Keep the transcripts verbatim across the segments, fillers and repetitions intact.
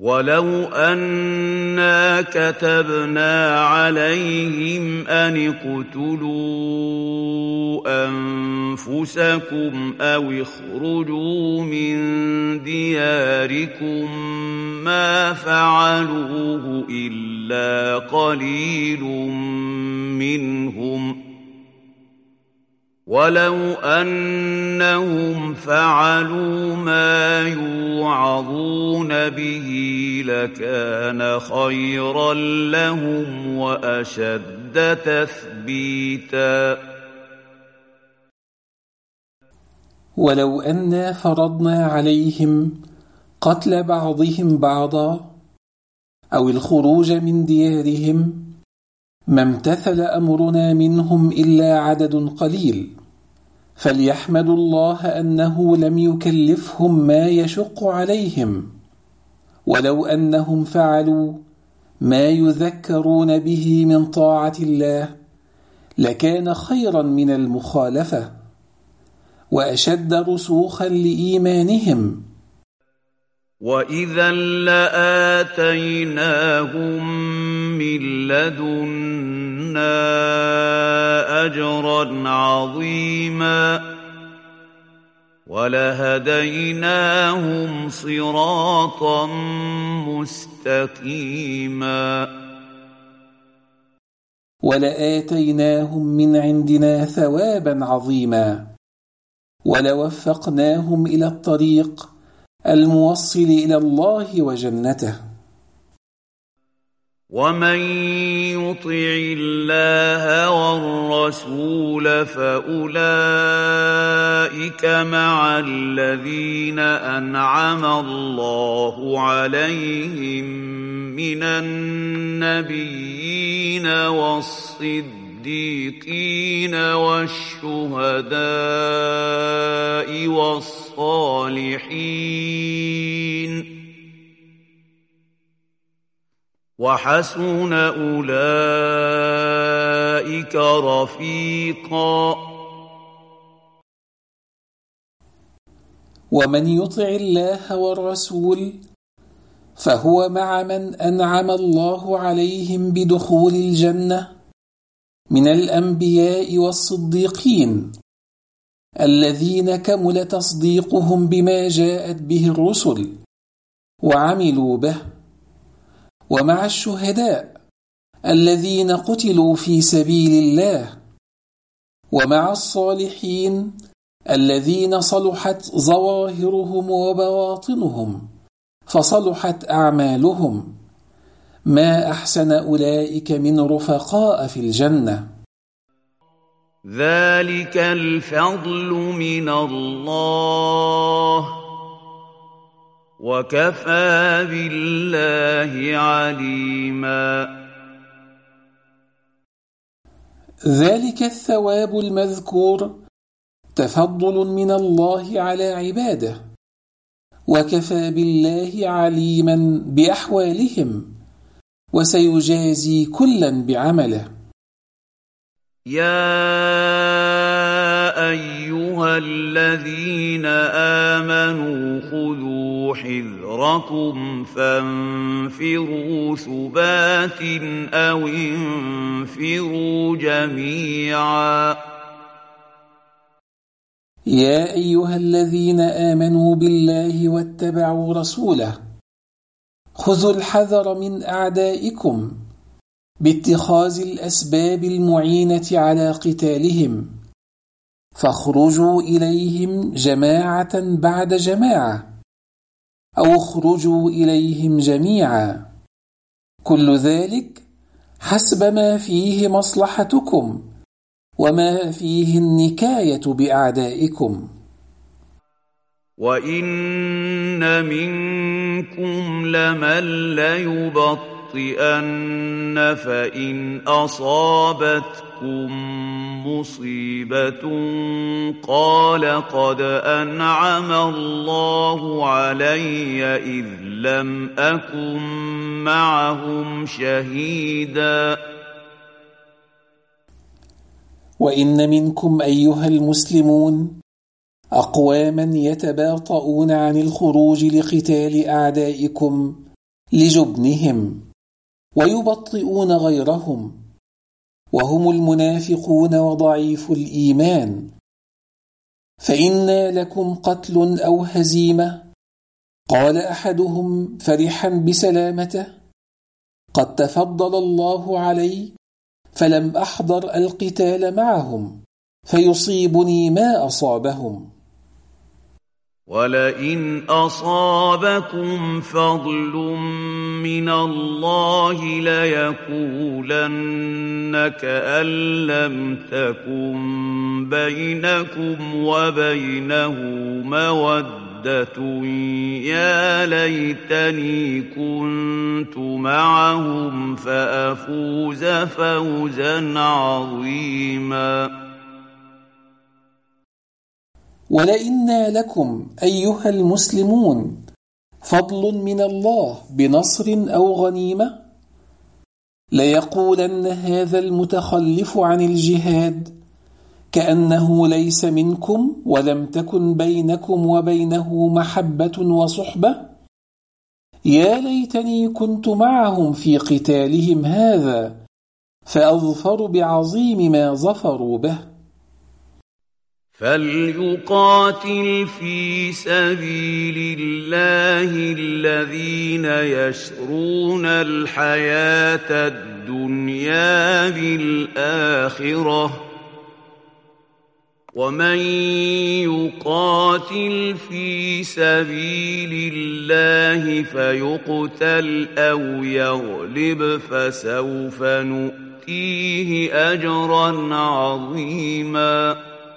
وَلَوْ أَنَّا كَتَبْنَا عَلَيْهِمْ أَنِ اقْتُلُوا أَنفُسَكُمْ أَوِ اخْرُجُوا مِن دِيَارِكُم مَّا فَعَلُوهُ إِلَّا قَلِيلٌ مِّنْهُمْ ۖ وَلَوْ أَنَّهُمْ فَعَلُوا مَا يُوعَظُونَ بِهِ لَكَانَ خَيْرًا لَّهُمْ وَأَشَدَّ تَثْبِيتًا. ولو أنا فرضنا عليهم قتل بعضهم بعضا أو الخروج من ديارهم ما امتثل أمرنا منهم إلا عدد قليل، فليحمدوا الله أنه لم يكلفهم ما يشق عليهم، ولو أنهم فعلوا ما يذكرون به من طاعة الله لكان خيرا من المخالفة وأشد رسوخا لإيمانهم. وَإِذًا لَّآتَيْنَاهُم مِّن لَّدُنَّا أَجْرًا عَظِيمًا وَلَهَدَيْنَاهُمْ صِرَاطًا مُّسْتَقِيمًا. وَلَآتَيْنَاهُم مِّنْ عِندِنَا ثَوَابًا عَظِيمًا وَلَوَفَّقْنَاهُمْ إلى الطريق الموصل إلى الله وجنته. وَمَن يُطِعِ اللَّهَ وَالرَّسُولَ فَأُولَٰئِكَ مَعَ الَّذِينَ أَنْعَمَ اللَّهُ عَلَيْهِم مِّنَ النَّبِيِّينَ وَالصِّدِّيقِينَ وَالشُّهَدَاءِ وَالصَّالِحِينَ وَحَسُنَ أُولَٰئِكَ رَفِيقًا. ومن يطع الله والرسول فهو مع من أنعم الله عليهم بدخول الجنة من الأنبياء والصديقين الذين كمل تصديقهم بما جاءت به الرسل وعملوا به، ومع الشهداء الذين قتلوا في سبيل الله، ومع الصالحين الذين صلحت ظواهرهم وبواطنهم فصلحت أعمالهم، ما أحسن أولئك من رفقاء في الجنة. ذلك الفضل من الله وكفى بالله عليما. ذلك الثواب المذكور تفضل من الله على عباده، وكفى بالله عليما بأحوالهم، وسيجازي كلا بعمله. يا أيها الذين آمنوا خذوا حذركم فانفروا ثبات أو انفروا جميعا. يا أيها الذين آمنوا بالله واتبعوا رسوله خذوا الحذر من أعدائكم باتخاذ الأسباب المعينة على قتالهم، فاخرجوا إليهم جماعة بعد جماعة أو اخرجوا إليهم جميعا، كل ذلك حسب ما فيه مصلحتكم وما فيه النكاية بأعدائكم. وَإِنَّ مِنكُمْ لَمَن لَّيُبَطِّئَنَّ فَإِنْ أَصَابَتْكُم مُّصِيبَةٌ قَالَ قَدْ أَنْعَمَ اللَّهُ عَلَيَّ إِذْ لَمْ أَكُن مَّعَهُمْ شَهِيدًا. وإن منكم أيها المسلمون أقواما يتباطؤون عن الخروج لقتال أعدائكم لجبنهم ويبطئون غيرهم، وهم المنافقون وضعيف الإيمان. فإنا لكم قتل أو هزيمة، قال أحدهم فرحا بسلامته، قد تفضل الله علي فلم أحضر القتال معهم فيصيبني ما أصابهم. ولئن أصابكم فضل من الله ليقولن كأن لم تكن بينكم وبينه مودة يا ليتني كنت معهم فأفوز فوزا عظيما. ولئن لكم أيها المسلمون فضل من الله بنصر أو غنيمة ليقولن هذا المتخلف عن الجهاد كأنه ليس منكم ولم تكن بينكم وبينه محبة وصحبة، يا ليتني كنت معهم في قتالهم هذا فأظفر بعظيم ما ظفروا به. فليقاتل في سبيل الله الذين يشرون الحياة الدنيا بالآخرة، ومن يقاتل في سبيل الله فيقتل أو يغلب فسوف نؤتيه أجرا عظيما.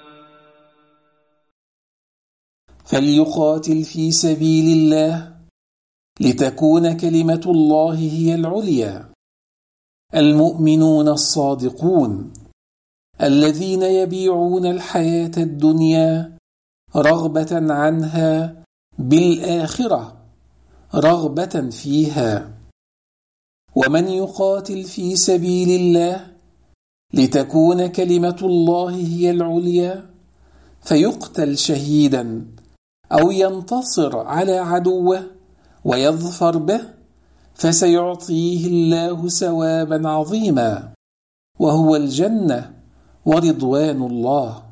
فليقاتل في سبيل الله لتكون كلمة الله هي العليا المؤمنون الصادقون الذين يبيعون الحياة الدنيا رغبة عنها بالآخرة رغبة فيها. ومن يقاتل في سبيل الله لتكون كلمة الله هي العليا فيقتل شهيدا أو ينتصر على عدوه ويظفر به فسيعطيه الله ثوابا عظيما وهو الجنة ورضوان الله.